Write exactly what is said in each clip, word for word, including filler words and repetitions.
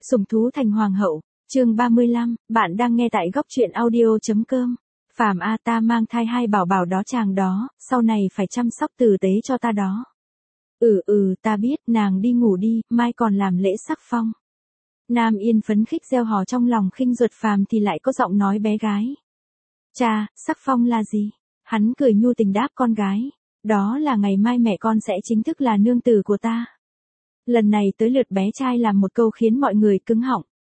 Sủng thú thành hoàng hậu, chương ba mươi lăm, bạn đang nghe tại góc truyện audio.com. Phàm a ta mang thai hai bảo bảo đó chàng đó, sau này phải chăm sóc tử tế cho ta đó. Ừ ừ ta biết, nàng đi ngủ đi, mai còn làm lễ sắc phong. Nam Yên phấn khích gieo hò trong lòng khinh ruột Phàm thì lại có giọng nói bé gái. Cha, sắc phong là gì? Hắn cười nhu tình đáp con gái. Đó là ngày mai mẹ con sẽ chính thức là nương tử của ta. Lần này tới lượt bé trai làm một câu khiến mọi người cứng họng.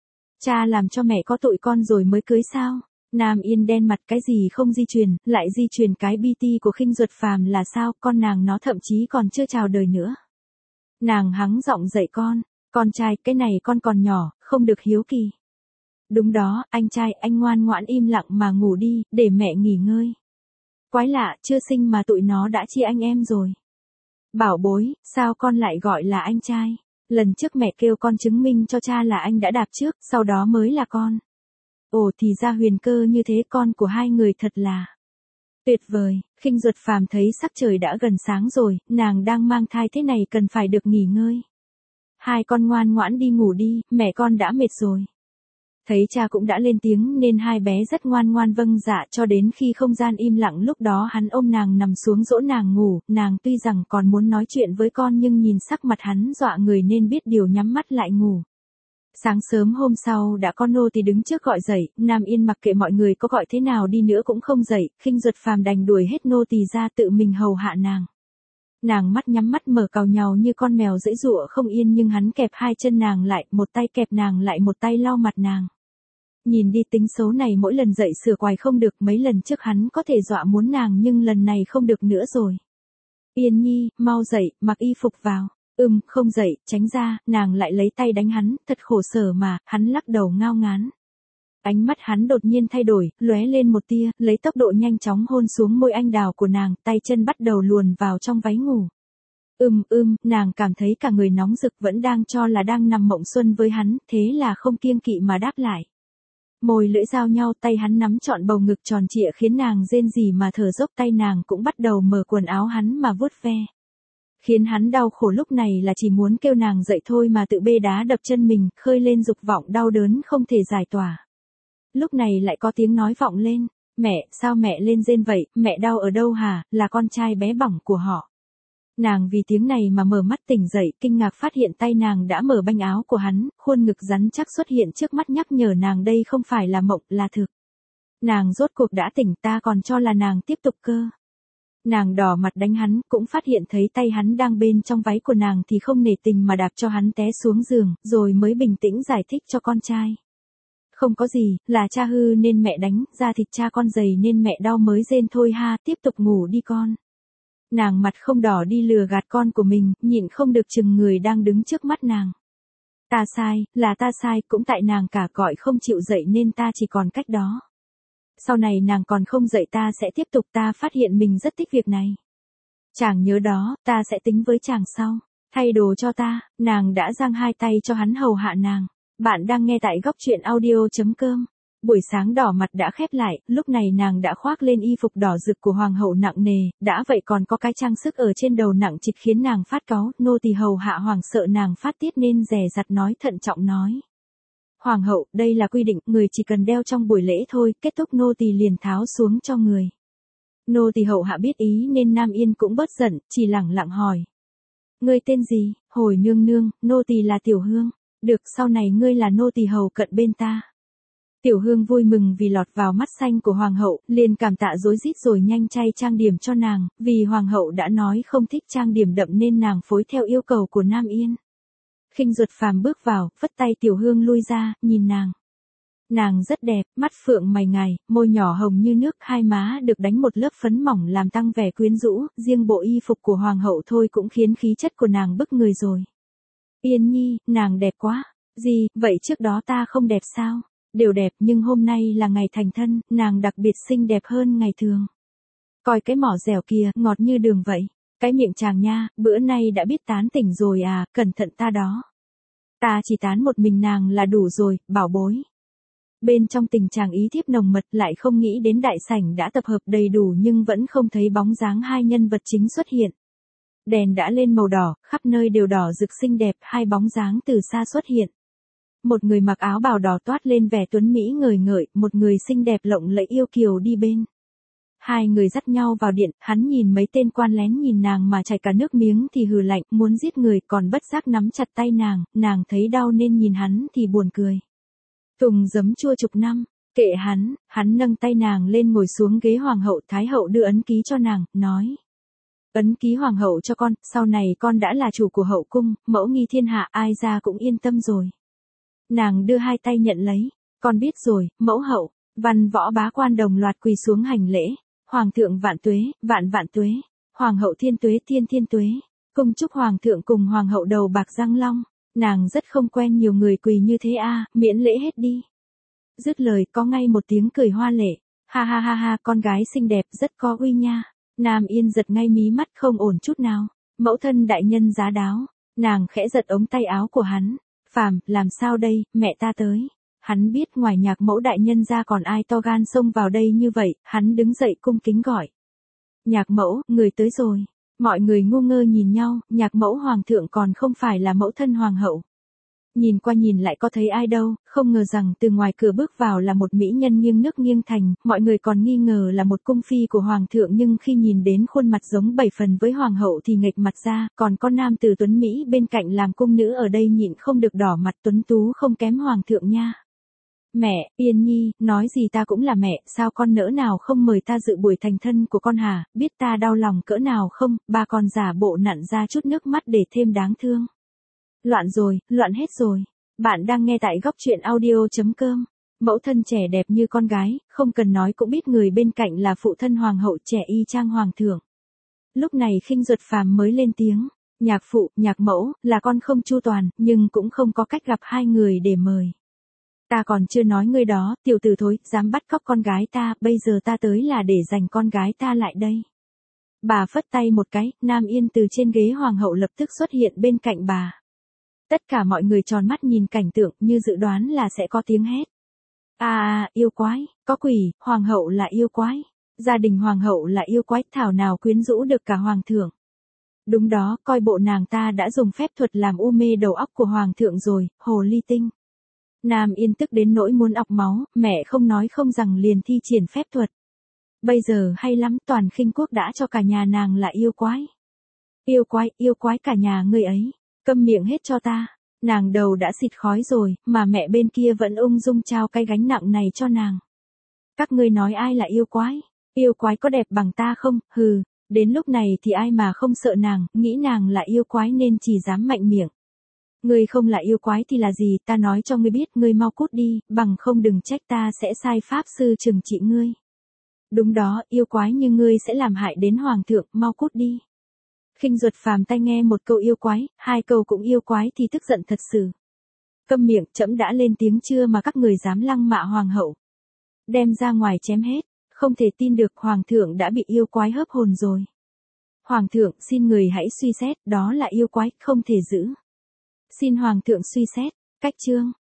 Cha làm cho mẹ có tội con rồi mới cưới sao? Nam Yên đen mặt, cái gì không di truyền, lại di truyền cái bê tê của khinh ruột Phàm là sao? Con nàng nó thậm chí còn chưa chào đời nữa. Nàng hắng giọng dạy con. Con trai, cái này con còn nhỏ, không được hiếu kỳ. Đúng đó, anh trai, anh ngoan ngoãn im lặng mà ngủ đi, để mẹ nghỉ ngơi. Quái lạ, chưa sinh mà tụi nó đã chia anh em rồi. Bảo bối, sao con lại gọi là anh trai? Lần trước mẹ kêu con chứng minh cho cha là anh đã đạp trước, sau đó mới là con. Ồ thì ra huyền cơ như thế, con của hai người thật là tuyệt vời. Khinh ruột Phàm thấy sắc trời đã gần sáng rồi, nàng đang mang thai thế này cần phải được nghỉ ngơi. Hai con ngoan ngoãn đi ngủ đi, mẹ con đã mệt rồi. Thấy cha cũng đã lên tiếng nên hai bé rất ngoan ngoan vâng dạ, cho đến khi không gian im lặng lúc đó hắn ôm nàng nằm xuống dỗ nàng ngủ. Nàng tuy rằng còn muốn nói chuyện với con nhưng nhìn sắc mặt hắn dọa người nên biết điều nhắm mắt lại ngủ. Sáng sớm hôm sau đã có nô tỳ đứng trước gọi dậy, Nam Yên mặc kệ mọi người có gọi thế nào đi nữa cũng không dậy, khinh ruột Phàm đành đuổi hết nô tỳ ra tự mình hầu hạ nàng. Nàng mắt nhắm mắt mở cào nhàu như con mèo giãy giụa không yên, nhưng hắn kẹp hai chân nàng lại, một tay kẹp nàng lại một tay lau mặt nàng. Nhìn đi, tính xấu này mỗi lần dậy sửa quài không được, mấy lần trước hắn có thể dọa muốn nàng nhưng lần này không được nữa rồi. Yên nhi, mau dậy, mặc y phục vào. Ừm, không dậy, tránh ra, nàng lại lấy tay đánh hắn, thật khổ sở mà, hắn lắc đầu ngao ngán. Ánh mắt hắn đột nhiên thay đổi, lóe lên một tia, lấy tốc độ nhanh chóng hôn xuống môi anh đào của nàng, tay chân bắt đầu luồn vào trong váy ngủ. Ừm ừm, nàng cảm thấy cả người nóng rực, vẫn đang cho là đang nằm mộng xuân với hắn, thế là không kiêng kỵ mà đáp lại. Môi lưỡi giao nhau, tay hắn nắm trọn bầu ngực tròn trịa khiến nàng rên rỉ mà thở dốc, tay nàng cũng bắt đầu mở quần áo hắn mà vuốt ve. Khiến hắn đau khổ lúc này là chỉ muốn kêu nàng dậy thôi mà tự bê đá đập chân mình, khơi lên dục vọng đau đớn không thể giải tỏa. Lúc này lại có tiếng nói vọng lên, mẹ, sao mẹ lên rên vậy, mẹ đau ở đâu hả, là con trai bé bỏng của họ. Nàng vì tiếng này mà mở mắt tỉnh dậy, kinh ngạc phát hiện tay nàng đã mở banh áo của hắn, khuôn ngực rắn chắc xuất hiện trước mắt nhắc nhở nàng đây không phải là mộng, là thực. Nàng rốt cuộc đã tỉnh, ta còn cho là nàng tiếp tục cơ. Nàng đỏ mặt đánh hắn, cũng phát hiện thấy tay hắn đang bên trong váy của nàng thì không nể tình mà đạp cho hắn té xuống giường, rồi mới bình tĩnh giải thích cho con trai. Không có gì, là cha hư nên mẹ đánh, da thịt cha con dày nên mẹ đau mới rên thôi ha, tiếp tục ngủ đi con. Nàng mặt không đỏ đi lừa gạt con của mình, nhịn không được chừng người đang đứng trước mắt nàng. Ta sai, là ta sai, cũng tại nàng cả gọi không chịu dậy nên ta chỉ còn cách đó. Sau này nàng còn không dậy ta sẽ tiếp tục, ta phát hiện mình rất thích việc này. Chàng nhớ đó, ta sẽ tính với chàng sau. Thay đồ cho ta, nàng đã giang hai tay cho hắn hầu hạ nàng. Bạn đang nghe tại góc truyện audio.com. Buổi sáng đỏ mặt đã khép lại, lúc này nàng đã khoác lên y phục đỏ rực của hoàng hậu nặng nề, đã vậy còn có cái trang sức ở trên đầu nặng trịch khiến nàng phát cáu, nô tỳ hầu hạ hoàng sợ nàng phát tiết nên dè dặt nói thận trọng nói. Hoàng hậu, đây là quy định, người chỉ cần đeo trong buổi lễ thôi, kết thúc nô tỳ liền tháo xuống cho người. Nô tỳ hậu hạ biết ý nên Nam Yên cũng bớt giận, chỉ lẳng lặng hỏi. Ngươi tên gì? Hồi nương nương, nô tỳ là Tiểu Hương. Được, sau này ngươi là nô tỳ hầu cận bên ta. Tiểu Hương vui mừng vì lọt vào mắt xanh của hoàng hậu, liền cảm tạ rối rít rồi nhanh chay trang điểm cho nàng, vì hoàng hậu đã nói không thích trang điểm đậm nên nàng phối theo yêu cầu của Nam Yên. Khinh ruột Phàm bước vào, phất tay Tiểu Hương lui ra, nhìn nàng. Nàng rất đẹp, mắt phượng mày ngài, môi nhỏ hồng như nước, hai má được đánh một lớp phấn mỏng làm tăng vẻ quyến rũ, riêng bộ y phục của hoàng hậu thôi cũng khiến khí chất của nàng bức người rồi. Yên nhi, nàng đẹp quá. Gì, vậy trước đó ta không đẹp sao? Đều đẹp nhưng hôm nay là ngày thành thân, nàng đặc biệt xinh đẹp hơn ngày thường. Coi cái mỏ dẻo kia, ngọt như đường vậy. Cái miệng chàng nha, bữa nay đã biết tán tỉnh rồi à, cẩn thận ta đó. Ta chỉ tán một mình nàng là đủ rồi, bảo bối. Bên trong tình trạng ý thiếp nồng mật lại không nghĩ đến đại sảnh đã tập hợp đầy đủ nhưng vẫn không thấy bóng dáng hai nhân vật chính xuất hiện. Đèn đã lên màu đỏ, khắp nơi đều đỏ rực xinh đẹp, hai bóng dáng từ xa xuất hiện. Một người mặc áo bào đỏ toát lên vẻ tuấn mỹ ngời ngợi, một người xinh đẹp lộng lẫy yêu kiều đi bên. Hai người dắt nhau vào điện, hắn nhìn mấy tên quan lén nhìn nàng mà chảy cả nước miếng thì hừ lạnh, muốn giết người, còn bất giác nắm chặt tay nàng, nàng thấy đau nên nhìn hắn thì buồn cười. Tùng giấm chua chục năm, kệ hắn, hắn nâng tay nàng lên ngồi xuống ghế hoàng hậu, thái hậu đưa ấn ký cho nàng, nói. Ấn ký hoàng hậu cho con, sau này con đã là chủ của hậu cung, mẫu nghi thiên hạ, ai ra cũng yên tâm rồi. Nàng đưa hai tay nhận lấy, con biết rồi, mẫu hậu. Văn võ bá quan đồng loạt quỳ xuống hành lễ. Hoàng thượng vạn tuế, vạn vạn tuế. Hoàng hậu thiên tuế thiên thiên tuế. Cung chúc hoàng thượng cùng hoàng hậu đầu bạc răng long. Nàng rất không quen nhiều người quỳ như thế a, miễn lễ hết đi. Dứt lời có ngay một tiếng cười hoa lệ. Ha ha ha ha, con gái xinh đẹp rất có uy nha. Nam Yên giật ngay mí mắt không ổn chút nào. Mẫu thân đại nhân giá đáo. Nàng khẽ giật ống tay áo của hắn. Phàm, làm sao đây, mẹ ta tới. Hắn biết ngoài nhạc mẫu đại nhân ra còn ai to gan xông vào đây như vậy, hắn đứng dậy cung kính gọi. Nhạc mẫu, người tới rồi. Mọi người ngu ngơ nhìn nhau, nhạc mẫu hoàng thượng còn không phải là mẫu thân hoàng hậu. Nhìn qua nhìn lại có thấy ai đâu, không ngờ rằng từ ngoài cửa bước vào là một mỹ nhân nghiêng nước nghiêng thành, mọi người còn nghi ngờ là một cung phi của hoàng thượng nhưng khi nhìn đến khuôn mặt giống bảy phần với hoàng hậu thì nghệch mặt ra, còn con nam tử tuấn Mỹ bên cạnh làm cung nữ ở đây nhịn không được đỏ mặt, tuấn tú không kém hoàng thượng nha. Mẹ, Yên Nhi, nói gì ta cũng là mẹ, sao con nỡ nào không mời ta dự buổi thành thân của con hả, biết ta đau lòng cỡ nào không, ba con giả bộ nặn ra chút nước mắt để thêm đáng thương. Loạn rồi, loạn hết rồi. Bạn đang nghe tại góc truyện audio.com. Mẫu thân trẻ đẹp như con gái, không cần nói cũng biết người bên cạnh là phụ thân hoàng hậu trẻ y chang hoàng thượng. Lúc này Khinh Duật Phàm mới lên tiếng, nhạc phụ, nhạc mẫu, là con không chu toàn, nhưng cũng không có cách gặp hai người để mời. Ta còn chưa nói ngươi đó, tiểu tử thối, dám bắt cóc con gái ta, bây giờ ta tới là để giành con gái ta lại đây. Bà phất tay một cái, Nam Yên từ trên ghế hoàng hậu lập tức xuất hiện bên cạnh bà. Tất cả mọi người tròn mắt nhìn cảnh tượng như dự đoán là sẽ có tiếng hét. À, à, yêu quái, có quỷ, hoàng hậu là yêu quái. Gia đình hoàng hậu là yêu quái, thảo nào quyến rũ được cả hoàng thượng. Đúng đó, coi bộ nàng ta đã dùng phép thuật làm u mê đầu óc của hoàng thượng rồi, hồ ly tinh. Nam Yên tức đến nỗi muốn ọc máu, mẹ không nói không rằng liền thi triển phép thuật. Bây giờ hay lắm, toàn Khinh quốc đã cho cả nhà nàng là yêu quái. Yêu quái, yêu quái cả nhà ngươi ấy. Câm miệng hết cho ta. Nàng đầu đã xịt khói rồi, mà mẹ bên kia vẫn ung dung trao cái gánh nặng này cho nàng. Các ngươi nói ai là yêu quái? Yêu quái có đẹp bằng ta không? Hừ, đến lúc này thì ai mà không sợ nàng, nghĩ nàng là yêu quái nên chỉ dám mạnh miệng. Ngươi không là yêu quái thì là gì, ta nói cho ngươi biết, ngươi mau cút đi, bằng không đừng trách ta sẽ sai pháp sư trừng trị ngươi. Đúng đó, yêu quái như ngươi sẽ làm hại đến hoàng thượng, mau cút đi. Khinh Duật Phàm tai nghe một câu yêu quái, hai câu cũng yêu quái thì tức giận thật sự. Câm miệng, trẫm đã lên tiếng chưa mà các người dám lăng mạ hoàng hậu. Đem ra ngoài chém hết, không thể tin được hoàng thượng đã bị yêu quái hớp hồn rồi. Hoàng thượng, xin người hãy suy xét, đó là yêu quái, không thể giữ. Xin hoàng thượng suy xét, cách chương.